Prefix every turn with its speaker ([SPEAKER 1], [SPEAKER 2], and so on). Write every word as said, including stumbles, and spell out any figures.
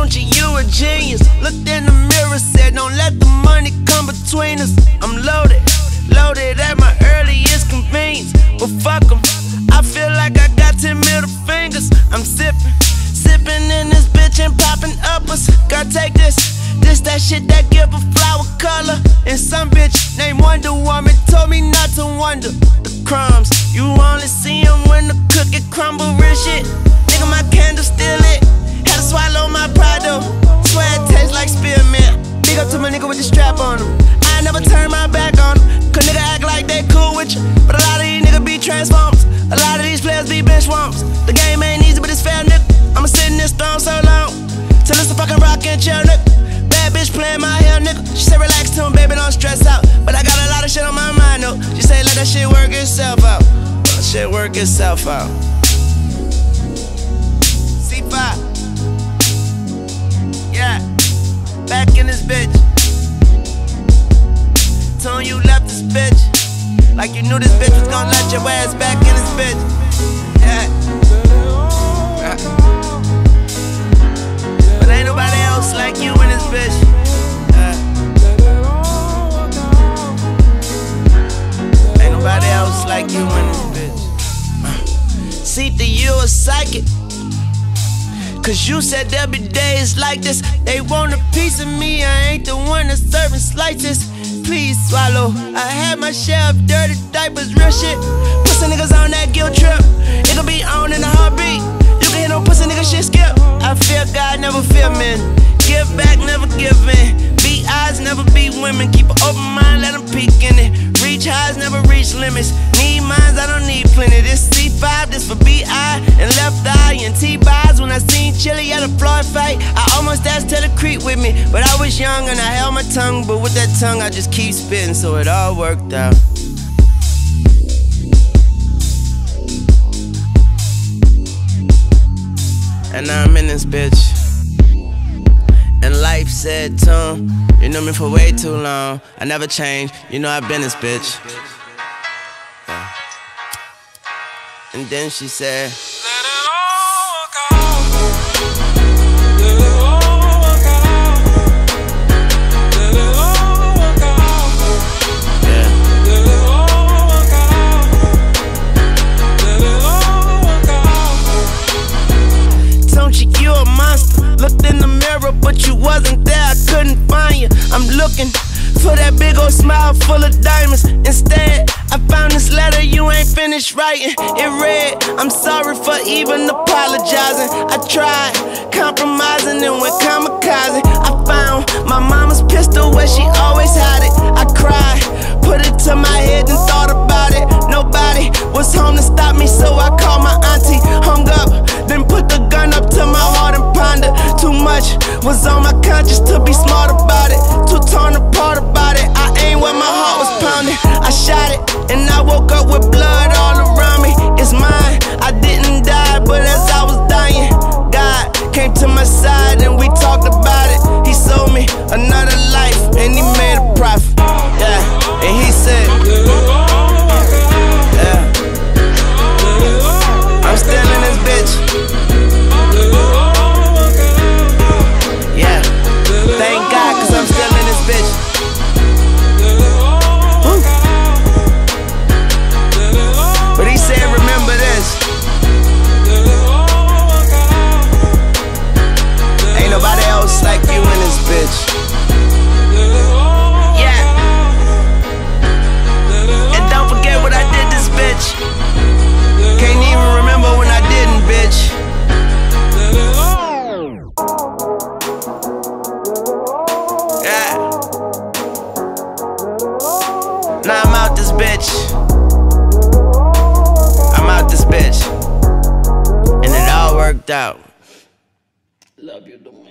[SPEAKER 1] Told you you a genius. Looked in the mirror, said don't let the money come between us. I'm loaded, loaded at my earliest convenience. But fuck 'em, I feel like I got ten middle fingers. I'm sipping, sipping in this bitch and popping uppers. Girl, take this, this that shit that give a flower color. And some bitch named Wonder Woman told me not to wonder. The crumbs, you only see them when the cookie crumble. Real shit, nigga, my candle still lit. Had to swallow my pride though. Swear it tastes like spearmint. Big up to my nigga with the strap on him. I never turn my back on him. Cause nigga act like they cool with you, but a lot of these niggas be transformers. A lot of these players be bench warmers. The game ain't easy, but it's fair, nigga. I'ma sit in this throne so long till it's a fucking rock and chill, nigga. Bad bitch playing my hair, nigga. She said relax to him, baby, don't stress out. But I got a lot of shit on my mind, though. She say let that shit work itself out. Let that shit work itself out. C five. Yeah. Back in this bitch. Told you left this bitch like you knew this bitch was gonna let your ass back in this bitch. Yeah. But ain't nobody else like you in this bitch. Yeah. Ain't nobody else like you in this bitch. See that you a psychic, cause you said there'll be days like this. They want a piece of me, I ain't the one that's serving slices. Please swallow. I had my share of dirty diapers, real shit. Pussy niggas on that guilt trip. It'll be on in a heartbeat. You can hit no pussy nigga shit skip. I fear God, never fear men. Give back, never give in. Be eyes, never be women. Keep an open mind, let them peek in it. Reach highs, never reach limits. Need minds, I don't need plenty. This C five, this for B I and left eye and T-buys. When I seen Chili at a Floyd fight, I almost asked her to creep with me, but I was young and I held my tongue. But with that tongue, I just keep spitting, so it all worked out. And now I'm in this bitch. And life said to him, you know me for way too long. I never changed, you know I've been this bitch. Yeah. And then she said, let it all go. Let it all go. Let it all go. Yeah. Let it all go. Let it all go. Don't you, you a monster. Looked in the mirror, but you wasn't there, I couldn't find you. I'm looking for that big old smile full of diamonds. Instead, I found this letter you ain't finished writing. It read, I'm sorry for even apologizing. I tried compromising and went kamikaze. I found my mama's pistol where she always had it. I cried, put it to my head and thought about it. Nobody was home to stop me, so I called my auntie. Hung up, then put the gun up to my heart and pondered. Too much was on my conscience to be smart about it. Too torn apart about it. I aimed where my heart was pounding. I shot it, and I woke up with blood all around me. It's mine, I didn't die, but as I was dying, God came to my side and we talked about it. He sold me another life and he made a profit. Yeah, and he said, yeah, I'm still in this bitch. Yeah, thank God, cause I'm still in this bitch. Woo. But he said, remember this. Ain't nobody else like you in this bitch. Yeah. And don't forget what I did this bitch. Can't even remember when I didn't, bitch. Yeah. Now I'm out this bitch. I'm out this bitch. And it all worked out. Love you the most.